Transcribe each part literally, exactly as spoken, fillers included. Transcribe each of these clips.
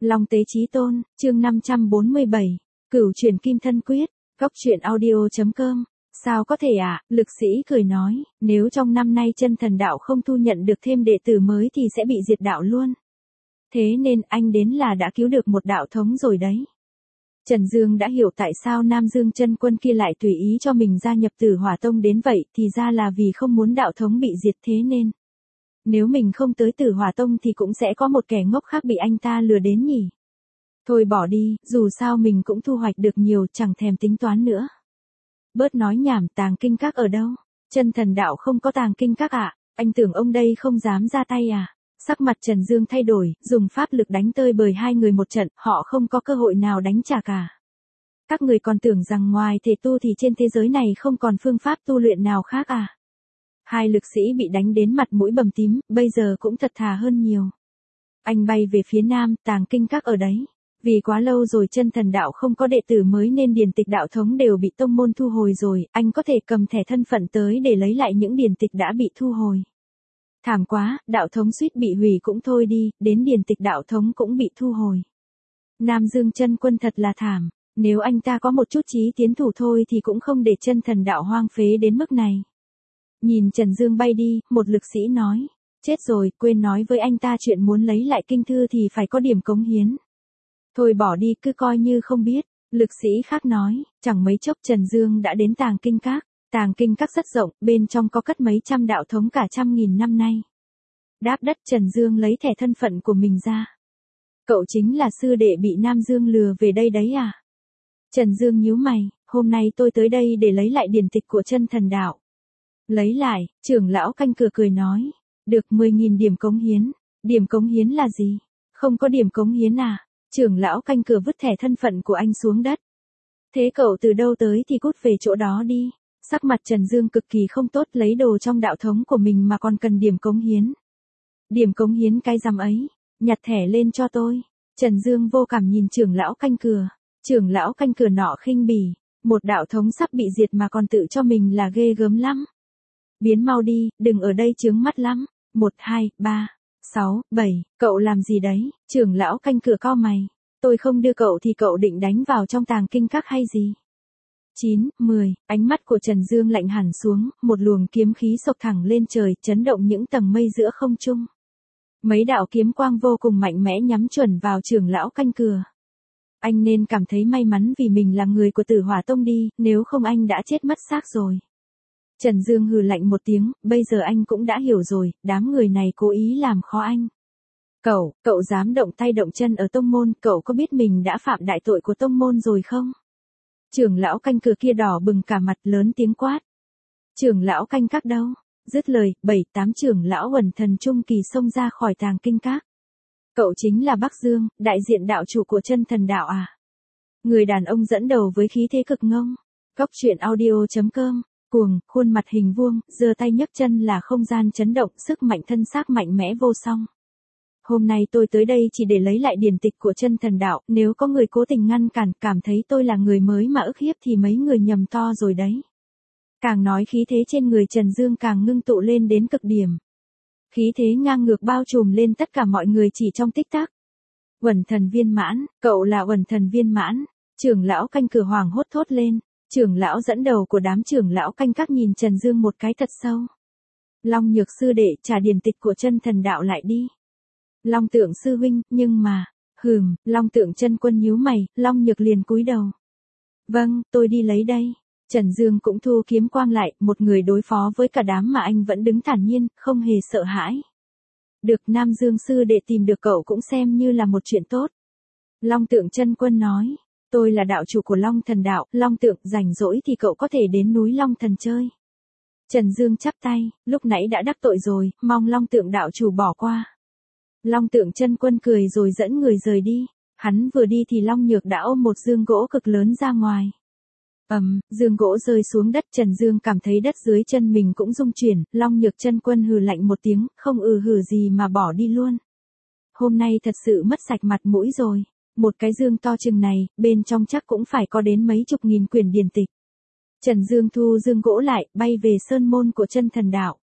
Long Tế Chí Tôn, chương năm trăm bốn mươi bảy, Cửu Chuyển Kim Thân Quyết, góc truyện audio chấm com. Sao có thể ạ, à? Lực sĩ cười nói, nếu trong năm nay chân thần đạo không thu nhận được thêm đệ tử mới thì sẽ bị diệt đạo luôn. Thế nên anh đến là đã cứu được một đạo thống rồi đấy. Trần Dương đã hiểu tại sao Nam Dương chân quân kia lại tùy ý cho mình gia nhập Tử Hỏa Tông đến vậy, thì ra là vì không muốn đạo thống bị diệt thế nên. Nếu mình không tới Tử Hỏa Tông thì cũng sẽ có một kẻ ngốc khác bị anh ta lừa đến nhỉ. Thôi bỏ đi, dù sao mình cũng thu hoạch được nhiều, chẳng thèm tính toán nữa. Bớt nói nhảm, tàng kinh các ở đâu? Chân thần đạo không có tàng kinh các ạ, à? Anh tưởng ông đây không dám ra tay à? Sắc mặt Trần Dương thay đổi, dùng pháp lực đánh tơi bời hai người một trận, họ không có cơ hội nào đánh trả cả. Các người còn tưởng rằng ngoài thể tu thì trên thế giới này không còn phương pháp tu luyện nào khác à? Hai lực sĩ bị đánh đến mặt mũi bầm tím, bây giờ cũng thật thà hơn nhiều. Anh bay về phía nam, tàng kinh các ở đấy. Vì quá lâu rồi chân thần đạo không có đệ tử mới nên điển tịch đạo thống đều bị tông môn thu hồi rồi, anh có thể cầm thẻ thân phận tới để lấy lại những điển tịch đã bị thu hồi. Thảm quá, đạo thống suýt bị hủy cũng thôi đi, đến điển tịch đạo thống cũng bị thu hồi. Nam Dương chân quân thật là thảm, nếu anh ta có một chút chí tiến thủ thôi thì cũng không để chân thần đạo hoang phế đến mức này. Nhìn Trần Dương bay đi, một lực sĩ nói, chết rồi, quên nói với anh ta chuyện muốn lấy lại kinh thư thì phải có điểm cống hiến. Thôi bỏ đi, cứ coi như không biết, lực sĩ khác nói, chẳng mấy chốc Trần Dương đã đến tàng kinh các. Tàng kinh các rất rộng, bên trong có cất mấy trăm đạo thống cả trăm nghìn năm nay. Đáp đất Trần Dương lấy thẻ thân phận của mình ra. Cậu chính là sư đệ bị Nam Dương lừa về đây đấy à? Trần Dương nhíu mày, hôm nay tôi tới đây để lấy lại điển tịch của chân thần đạo. Lấy lại, trưởng lão canh cửa cười nói, được mười nghìn điểm cống hiến. Điểm cống hiến là gì? Không có điểm cống hiến à? Trưởng lão canh cửa vứt thẻ thân phận của anh xuống đất. Thế cậu từ đâu tới thì cút về chỗ đó đi. Sắc mặt Trần Dương cực kỳ không tốt, lấy đồ trong đạo thống của mình mà còn cần điểm cống hiến. Điểm cống hiến cái rằm ấy, nhặt thẻ lên cho tôi. Trần Dương vô cảm nhìn trưởng lão canh cửa. Trưởng lão canh cửa nọ khinh bỉ, một đạo thống sắp bị diệt mà còn tự cho mình là ghê gớm lắm. Biến mau đi, đừng ở đây chướng mắt lắm. Một, hai, ba, sáu, bảy, cậu làm gì đấy? Trưởng lão canh cửa cau mày. Tôi không đưa cậu thì cậu định đánh vào trong tàng kinh các hay gì? chín, mười, ánh mắt của Trần Dương lạnh hẳn xuống, một luồng kiếm khí xộc thẳng lên trời, chấn động những tầng mây giữa không trung. Mấy đạo kiếm quang vô cùng mạnh mẽ nhắm chuẩn vào trưởng lão canh cửa. Anh nên cảm thấy may mắn vì mình là người của Tử Hỏa Tông đi, nếu không anh đã chết mất xác rồi. Trần Dương hừ lạnh một tiếng, bây giờ anh cũng đã hiểu rồi, đám người này cố ý làm khó anh. Cậu, cậu dám động tay động chân ở tông môn, cậu có biết mình đã phạm đại tội của tông môn rồi không? Trưởng lão canh cửa kia đỏ bừng cả mặt, lớn tiếng quát. Trưởng lão canh các đâu? Dứt lời, bảy tám trưởng lão Uẩn Thần trung kỳ xông ra khỏi tàng kinh các. Cậu chính là Bắc Dương, đại diện đạo chủ của chân thần đạo à? Người đàn ông dẫn đầu với khí thế cực ngông. Góc truyện audio chấm com, cuồng, khuôn mặt hình vuông, giơ tay nhấc chân là không gian chấn động, sức mạnh thân xác mạnh mẽ vô song. Hôm nay tôi tới đây chỉ để lấy lại điển tịch của chân thần đạo, nếu có người cố tình ngăn cản, cảm thấy tôi là người mới mà ức hiếp thì mấy người nhầm to rồi đấy. Càng nói khí thế trên người Trần Dương càng ngưng tụ lên đến cực điểm. Khí thế ngang ngược bao trùm lên tất cả mọi người chỉ trong tích tắc. Uẩn Thần viên mãn, cậu là Uẩn Thần viên mãn. Trưởng lão canh cửa hoàng hốt thốt lên. Trưởng lão dẫn đầu của đám trưởng lão canh các nhìn Trần Dương một cái thật sâu. Long Nhược sư đệ, trả điển tịch của chân thần đạo lại đi. Long Tượng sư huynh, nhưng mà, hừm, Long Tượng chân quân nhíu mày, Long Nhược liền cúi đầu. Vâng, tôi đi lấy đây. Trần Dương cũng thu kiếm quang lại, một người đối phó với cả đám mà anh vẫn đứng thản nhiên, không hề sợ hãi. Được, Nam Dương sư đệ tìm được cậu cũng xem như là một chuyện tốt. Long Tượng chân quân nói, tôi là đạo chủ của Long Thần đạo, Long Tượng, rảnh rỗi thì cậu có thể đến núi Long Thần chơi. Trần Dương chắp tay, lúc nãy đã đắc tội rồi, mong Long Tượng đạo chủ bỏ qua. Long Tượng chân quân cười rồi dẫn người rời đi. Hắn vừa đi thì Long Nhược đã ôm một dương gỗ cực lớn ra ngoài. Ầm, um, dương gỗ rơi xuống đất, Trần Dương cảm thấy đất dưới chân mình cũng rung chuyển, Long Nhược chân quân hừ lạnh một tiếng, không ừ hừ gì mà bỏ đi luôn. Hôm nay thật sự mất sạch mặt mũi rồi. Một cái dương to chừng này, bên trong chắc cũng phải có đến mấy chục nghìn quyển điển tịch. Trần Dương thu dương gỗ lại, bay về sơn môn của chân thần đạo.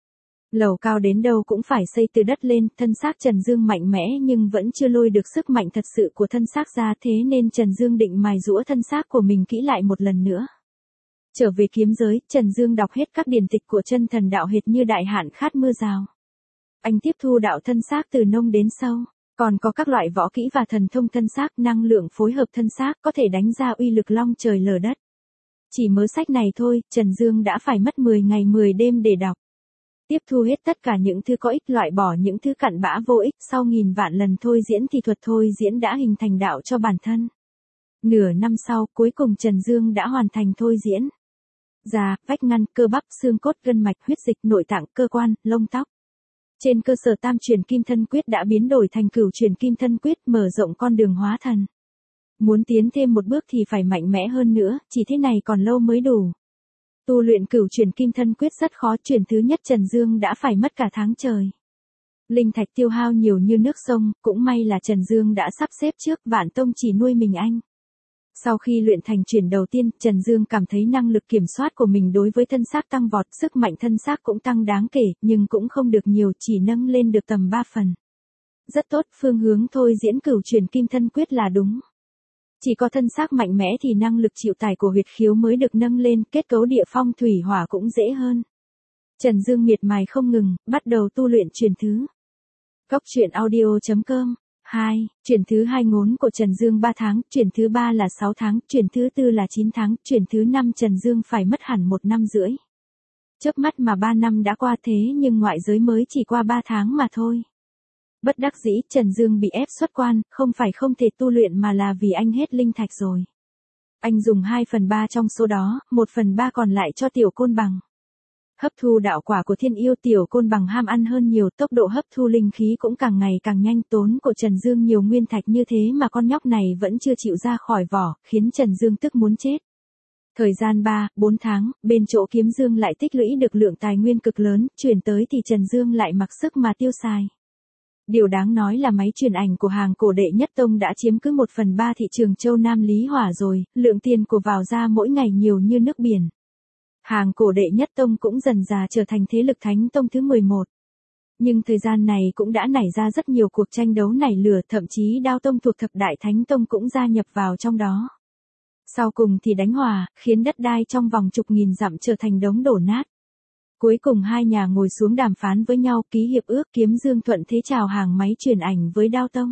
Lầu cao đến đâu cũng phải xây từ đất lên, thân xác Trần Dương mạnh mẽ nhưng vẫn chưa lôi được sức mạnh thật sự của thân xác ra, thế nên Trần Dương định mài giũa thân xác của mình kỹ lại một lần nữa. Trở về kiếm giới, Trần Dương đọc hết các điển tịch của chân thần đạo hệt như đại hạn khát mưa rào. Anh tiếp thu đạo thân xác từ nông đến sâu, còn có các loại võ kỹ và thần thông thân xác, năng lượng phối hợp thân xác có thể đánh ra uy lực long trời lở đất. Chỉ mớ sách này thôi, Trần Dương đã phải mất mười ngày mười đêm để đọc. Tiếp thu hết tất cả những thứ có ích, loại bỏ những thứ cặn bã vô ích, sau nghìn vạn lần thôi diễn thì thuật thôi diễn đã hình thành đạo cho bản thân. Nửa năm sau, cuối cùng Trần Dương đã hoàn thành thôi diễn. Da, vách ngăn, cơ bắp, xương cốt, gân mạch, huyết dịch, nội tạng, cơ quan, lông tóc. Trên cơ sở tam truyền kim thân quyết đã biến đổi thành cửu truyền kim thân quyết, mở rộng con đường hóa thần. Muốn tiến thêm một bước thì phải mạnh mẽ hơn nữa, chỉ thế này còn lâu mới đủ. Tu luyện cửu truyền kim thân quyết rất khó, truyền thứ nhất Trần Dương đã phải mất cả tháng trời. Linh thạch tiêu hao nhiều như nước sông, cũng may là Trần Dương đã sắp xếp trước, Vạn Tông chỉ nuôi mình anh. Sau khi luyện thành truyền đầu tiên, Trần Dương cảm thấy năng lực kiểm soát của mình đối với thân xác tăng vọt, sức mạnh thân xác cũng tăng đáng kể, nhưng cũng không được nhiều, chỉ nâng lên được tầm ba phần. Rất tốt, phương hướng thôi diễn cửu truyền kim thân quyết là đúng. Chỉ có thân xác mạnh mẽ thì năng lực chịu tải của huyệt khiếu mới được nâng lên, kết cấu địa phong thủy hỏa cũng dễ hơn. Trần Dương miệt mài không ngừng, bắt đầu tu luyện truyền thứ. Góc truyện audio chấm com hai. Truyền thứ hai ngốn của Trần Dương ba tháng, truyền thứ ba là sáu tháng, truyền thứ tư là chín tháng, truyền thứ năm Trần Dương phải mất hẳn một năm rưỡi. Chớp mắt mà ba năm đã qua, thế nhưng ngoại giới mới chỉ qua ba tháng mà thôi. Bất đắc dĩ, Trần Dương bị ép xuất quan, không phải không thể tu luyện mà là vì anh hết linh thạch rồi. Anh dùng hai phần ba trong số đó, một phần ba còn lại cho Tiểu Côn Bằng. Hấp thu đạo quả của Thiên Yêu, Tiểu Côn Bằng ham ăn hơn nhiều, tốc độ hấp thu linh khí cũng càng ngày càng nhanh, tốn của Trần Dương nhiều nguyên thạch như thế mà con nhóc này vẫn chưa chịu ra khỏi vỏ, khiến Trần Dương tức muốn chết. Thời gian ba, bốn tháng, bên chỗ Kiếm Dương lại tích lũy được lượng tài nguyên cực lớn, chuyển tới thì Trần Dương lại mặc sức mà tiêu xài. Điều đáng nói là máy truyền ảnh của hàng cổ đệ nhất tông đã chiếm cứ một phần ba thị trường châu Nam Lý Hỏa rồi, lượng tiền của vào ra mỗi ngày nhiều như nước biển. Hàng cổ đệ nhất tông cũng dần dà trở thành thế lực thánh tông thứ mười một. Nhưng thời gian này cũng đã nảy ra rất nhiều cuộc tranh đấu nảy lửa, thậm chí Đao tông thuộc thập đại thánh tông cũng gia nhập vào trong đó. Sau cùng thì đánh hòa, khiến đất đai trong vòng chục nghìn dặm trở thành đống đổ nát. Cuối cùng hai nhà ngồi xuống đàm phán với nhau, ký hiệp ước, Kiếm Dương thuận thế chào hàng máy truyền ảnh với Đao tông.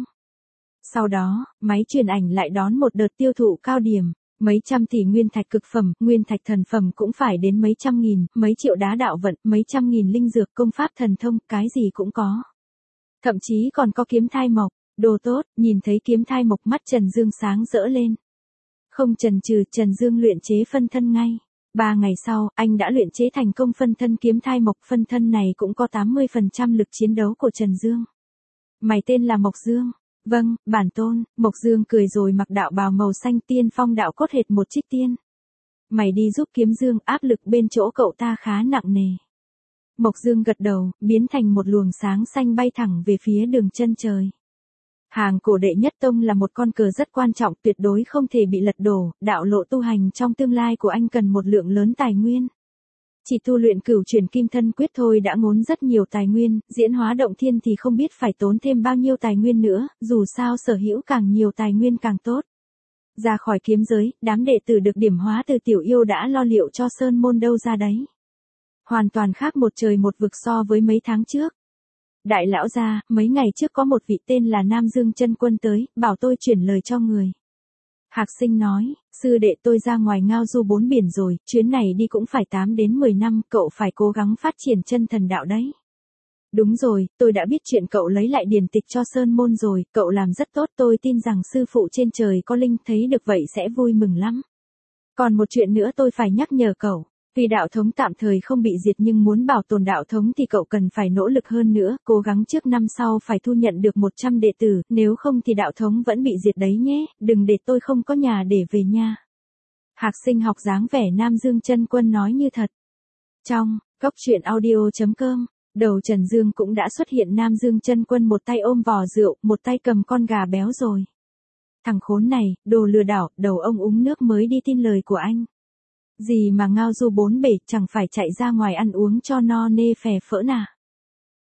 Sau đó, máy truyền ảnh lại đón một đợt tiêu thụ cao điểm, mấy trăm tỷ nguyên thạch cực phẩm, nguyên thạch thần phẩm cũng phải đến mấy trăm nghìn, mấy triệu đá đạo vận, mấy trăm nghìn linh dược, công pháp thần thông, cái gì cũng có. Thậm chí còn có kiếm thai mộc, đồ tốt, nhìn thấy kiếm thai mộc mắt Trần Dương sáng rỡ lên. Không chần chừ, Trần Dương luyện chế phân thân ngay. Ba ngày sau, anh đã luyện chế thành công phân thân kiếm thai mộc, phân thân này cũng có tám mươi phần trăm lực chiến đấu của Trần Dương. Mày tên là Mộc Dương. Vâng, bản tôn. Mộc Dương cười rồi mặc đạo bào màu xanh, tiên phong đạo cốt hệt một trích tiên. Mày đi giúp Kiếm Dương, áp lực bên chỗ cậu ta khá nặng nề. Mộc Dương gật đầu, biến thành một luồng sáng xanh bay thẳng về phía đường chân trời. Hàng cổ đệ nhất tông là một con cờ rất quan trọng, tuyệt đối không thể bị lật đổ, đạo lộ tu hành trong tương lai của anh cần một lượng lớn tài nguyên. Chỉ tu luyện cửu truyền kim thân quyết thôi đã ngốn rất nhiều tài nguyên, diễn hóa động thiên thì không biết phải tốn thêm bao nhiêu tài nguyên nữa, dù sao sở hữu càng nhiều tài nguyên càng tốt. Ra khỏi kiếm giới, đám đệ tử được điểm hóa từ Tiểu Yêu đã lo liệu cho sơn môn đâu ra đấy. Hoàn toàn khác một trời một vực so với mấy tháng trước. Đại lão gia, mấy ngày trước có một vị tên là Nam Dương Chân Quân tới, bảo tôi chuyển lời cho người. Hạc Sinh nói, sư đệ tôi ra ngoài ngao du bốn biển rồi, chuyến này đi cũng phải tám đến mười năm, cậu phải cố gắng phát triển chân thần đạo đấy. Đúng rồi, tôi đã biết chuyện cậu lấy lại điển tịch cho sơn môn rồi, cậu làm rất tốt, tôi tin rằng sư phụ trên trời có linh, thấy được vậy sẽ vui mừng lắm. Còn một chuyện nữa tôi phải nhắc nhở cậu. Vì đạo thống tạm thời không bị diệt nhưng muốn bảo tồn đạo thống thì cậu cần phải nỗ lực hơn nữa, cố gắng trước năm sau phải thu nhận được một trăm đệ tử, nếu không thì đạo thống vẫn bị diệt đấy nhé, đừng để tôi không có nhà để về nha. Hạc Sinh học dáng vẻ Nam Dương Chân Quân nói như thật. Trong góc truyện audio chấm com, đầu Trần Dương cũng đã xuất hiện Nam Dương Chân Quân, một tay ôm vò rượu, một tay cầm con gà béo rồi. Thằng khốn này, đồ lừa đảo, đầu ông uống nước mới đi tin lời của anh. Gì mà ngao du bốn bể, chẳng phải chạy ra ngoài ăn uống cho no nê phè phỡ nà.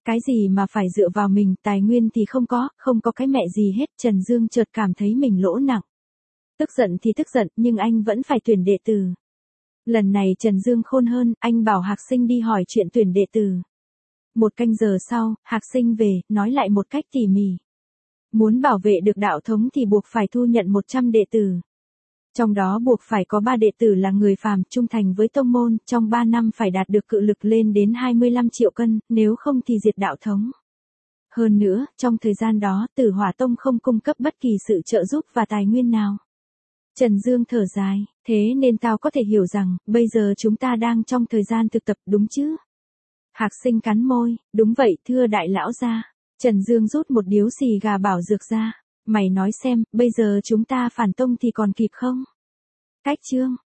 Cái gì mà phải dựa vào mình, tài nguyên thì không có, không có cái mẹ gì hết, Trần Dương chợt cảm thấy mình lỗ nặng. Tức giận thì tức giận, nhưng anh vẫn phải tuyển đệ tử. Lần này Trần Dương khôn hơn, anh bảo Hạc Sinh đi hỏi chuyện tuyển đệ tử. Một canh giờ sau, Hạc Sinh về, nói lại một cách tỉ mỉ. Muốn bảo vệ được đạo thống thì buộc phải thu nhận một trăm đệ tử. Trong đó buộc phải có ba đệ tử là người phàm, trung thành với tông môn, trong ba năm phải đạt được cự lực lên đến hai mươi lăm triệu cân, nếu không thì diệt đạo thống. Hơn nữa, trong thời gian đó, Tử Hỏa Tông không cung cấp bất kỳ sự trợ giúp và tài nguyên nào. Trần Dương thở dài, thế nên tao có thể hiểu rằng, bây giờ chúng ta đang trong thời gian thực tập, đúng chứ? Hạc Sinh cắn môi, đúng vậy thưa đại lão gia. Trần Dương rút một điếu xì gà bảo dược ra. Mày nói xem, bây giờ chúng ta phản tông thì còn kịp không? Cách chương